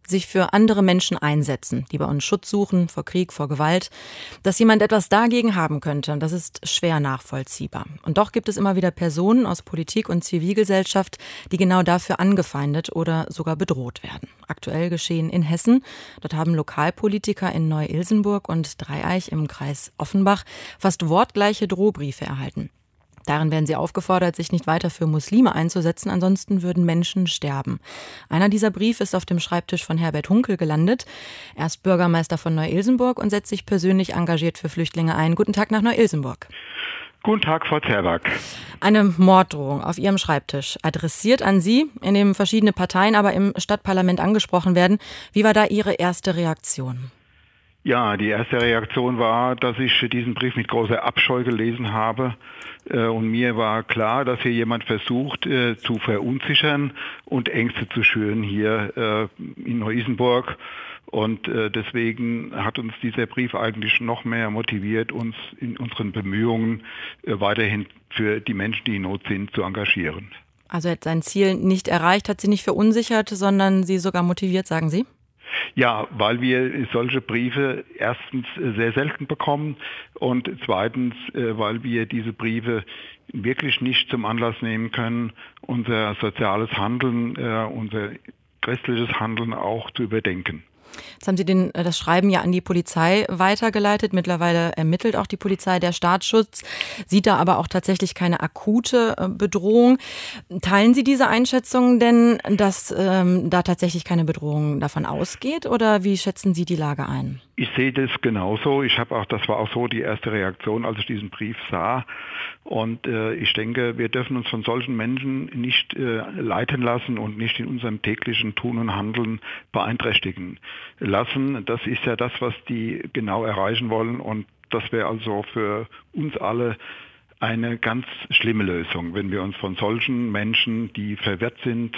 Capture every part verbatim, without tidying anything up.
sich für andere Menschen einsetzen, die bei uns Schutz suchen vor Krieg, vor Gewalt. Dass jemand etwas dagegen haben könnte, das ist schwer nachvollziehbar. Und doch gibt es immer wieder Personen aus Politik und Zivilgesellschaft, die genau dafür angefeindet oder sogar bedroht werden. Aktuell geschehen in Hessen. Dort haben Lokalpolitiker in Neu-Ilsenburg und Dreieich im Kreis Offenbach fast wortgleiche Drohbriefe erhalten. Darin werden sie aufgefordert, sich nicht weiter für Muslime einzusetzen, ansonsten würden Menschen sterben. Einer dieser Briefe ist auf dem Schreibtisch von Herbert Hunkel gelandet. Er ist Bürgermeister von Neu-Ilsenburg und setzt sich persönlich engagiert für Flüchtlinge ein. Guten Tag nach Neu-Ilsenburg. Guten Tag, Frau Zerwak. Eine Morddrohung auf Ihrem Schreibtisch, adressiert an Sie, in dem verschiedene Parteien aber im Stadtparlament angesprochen werden. Wie war da Ihre erste Reaktion? Ja, die erste Reaktion war, dass ich diesen Brief mit großer Abscheu gelesen habe. Und mir war klar, dass hier jemand versucht, zu verunsichern und Ängste zu schüren hier in Neu-Isenburg. Und deswegen hat uns dieser Brief eigentlich noch mehr motiviert, uns in unseren Bemühungen weiterhin für die Menschen, die in Not sind, zu engagieren. Also er hat sein Ziel nicht erreicht, hat Sie nicht verunsichert, sondern Sie sogar motiviert, sagen Sie? Ja, weil wir solche Briefe erstens sehr selten bekommen und zweitens, weil wir diese Briefe wirklich nicht zum Anlass nehmen können, unser soziales Handeln, unser christliches Handeln auch zu überdenken. Jetzt haben Sie den, das Schreiben ja an die Polizei weitergeleitet. Mittlerweile ermittelt auch die Polizei, der Staatsschutz, sieht da aber auch tatsächlich keine akute Bedrohung. Teilen Sie diese Einschätzung denn, dass ähm, da tatsächlich keine Bedrohung davon ausgeht, oder wie schätzen Sie die Lage ein? Ich sehe das genauso. Ich habe auch, das war auch so die erste Reaktion, als ich diesen Brief sah. Und äh, ich denke, wir dürfen uns von solchen Menschen nicht äh, leiten lassen und nicht in unserem täglichen Tun und Handeln beeinträchtigen lassen. Das ist ja das, was die genau erreichen wollen. Und das wäre also für uns alle eine ganz schlimme Lösung, wenn wir uns von solchen Menschen, die verwirrt sind,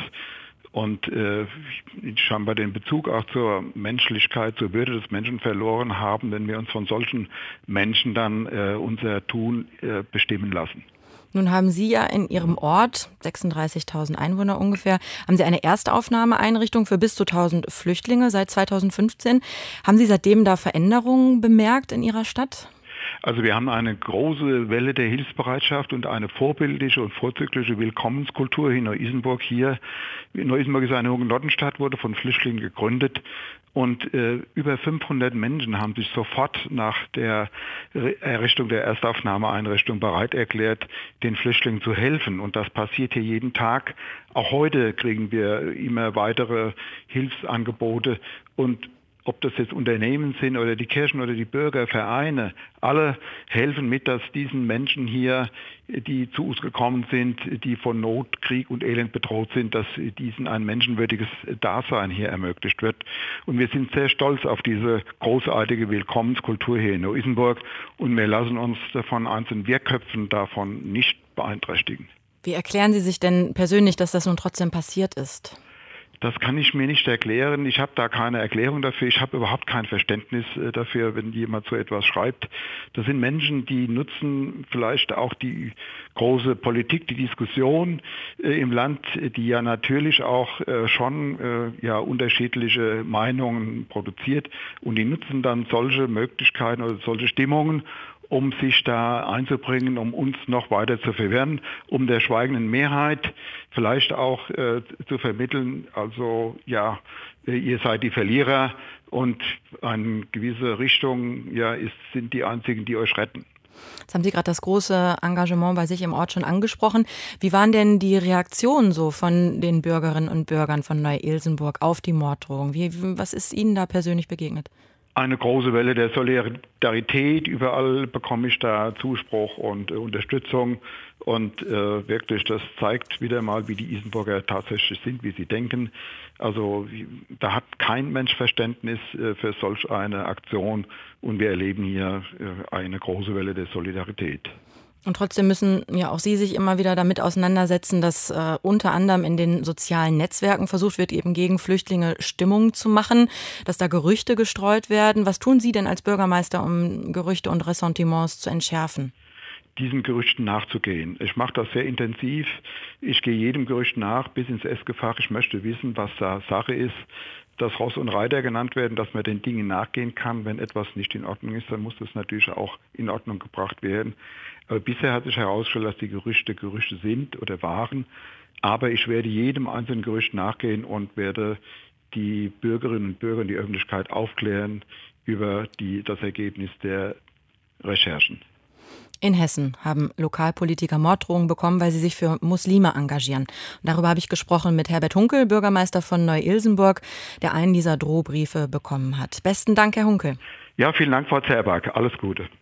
und äh, scheinbar den Bezug auch zur Menschlichkeit, zur Würde des Menschen verloren haben, wenn wir uns von solchen Menschen dann äh, unser Tun äh, bestimmen lassen. Nun haben Sie ja in Ihrem Ort, sechsunddreißigtausend Einwohner ungefähr, haben Sie eine Erstaufnahmeeinrichtung für bis zu tausend Flüchtlinge seit zweitausendfünfzehn. Haben Sie seitdem da Veränderungen bemerkt in Ihrer Stadt? Also wir haben eine große Welle der Hilfsbereitschaft und eine vorbildliche und vorzügliche Willkommenskultur in Neu-Isenburg hier. Neu-Isenburg ist eine Hugenottenstadt, wurde von Flüchtlingen gegründet und äh, über fünfhundert Menschen haben sich sofort nach der Errichtung der Erstaufnahmeeinrichtung bereit erklärt, den Flüchtlingen zu helfen. Und das passiert hier jeden Tag. Auch heute kriegen wir immer weitere Hilfsangebote und ob das jetzt Unternehmen sind oder die Kirchen oder die Bürger, Vereine, alle helfen mit, dass diesen Menschen hier, die zu uns gekommen sind, die von Not, Krieg und Elend bedroht sind, dass diesen ein menschenwürdiges Dasein hier ermöglicht wird. Und wir sind sehr stolz auf diese großartige Willkommenskultur hier in Neu-Isenburg und wir lassen uns von einzelnen Wirrköpfen davon nicht beeinträchtigen. Wie erklären Sie sich denn persönlich, dass das nun trotzdem passiert ist? Das kann ich mir nicht erklären. Ich habe da keine Erklärung dafür. Ich habe überhaupt kein Verständnis dafür, wenn jemand so etwas schreibt. Das sind Menschen, die nutzen vielleicht auch die große Politik, die Diskussion äh, im Land, die ja natürlich auch äh, schon äh, ja unterschiedliche Meinungen produziert. Und die nutzen dann solche Möglichkeiten oder solche Stimmungen, um sich da einzubringen, um uns noch weiter zu verwirren, um der schweigenden Mehrheit vielleicht auch äh, zu vermitteln, also ja, ihr seid die Verlierer und eine gewisse Richtung ja, ist, sind die einzigen, die euch retten. Jetzt haben Sie gerade das große Engagement bei sich im Ort schon angesprochen. Wie waren denn die Reaktionen so von den Bürgerinnen und Bürgern von Neu-Ilsenburg auf die Morddrohung? Wie, was ist Ihnen da persönlich begegnet? Eine große Welle der Solidarität. Überall bekomme ich da Zuspruch und äh, Unterstützung. Und äh, wirklich, das zeigt wieder mal, wie die Isenburger tatsächlich sind, wie sie denken. Also da hat kein Mensch Verständnis äh, für solch eine Aktion. Und wir erleben hier äh, eine große Welle der Solidarität. Und trotzdem müssen ja auch Sie sich immer wieder damit auseinandersetzen, dass äh, unter anderem in den sozialen Netzwerken versucht wird, eben gegen Flüchtlinge Stimmung zu machen, dass da Gerüchte gestreut werden. Was tun Sie denn als Bürgermeister, um Gerüchte und Ressentiments zu entschärfen? Diesen Gerüchten nachzugehen. Ich mache das sehr intensiv. Ich gehe jedem Gerücht nach bis ins Essgefach. Ich möchte wissen, was da Sache ist. dass Ross und Reiter genannt werden, dass man den Dingen nachgehen kann. Wenn etwas nicht in Ordnung ist, dann muss das natürlich auch in Ordnung gebracht werden. Aber bisher hat sich herausgestellt, dass die Gerüchte Gerüchte sind oder waren. Aber ich werde jedem einzelnen Gerücht nachgehen und werde die Bürgerinnen und Bürger und die Öffentlichkeit aufklären über die, das Ergebnis der Recherchen. In Hessen haben Lokalpolitiker Morddrohungen bekommen, weil sie sich für Muslime engagieren. Und darüber habe ich gesprochen mit Herbert Hunkel, Bürgermeister von Neu-Ilsenburg, der einen dieser Drohbriefe bekommen hat. Besten Dank, Herr Hunkel. Ja, vielen Dank, Frau Zerberg. Alles Gute.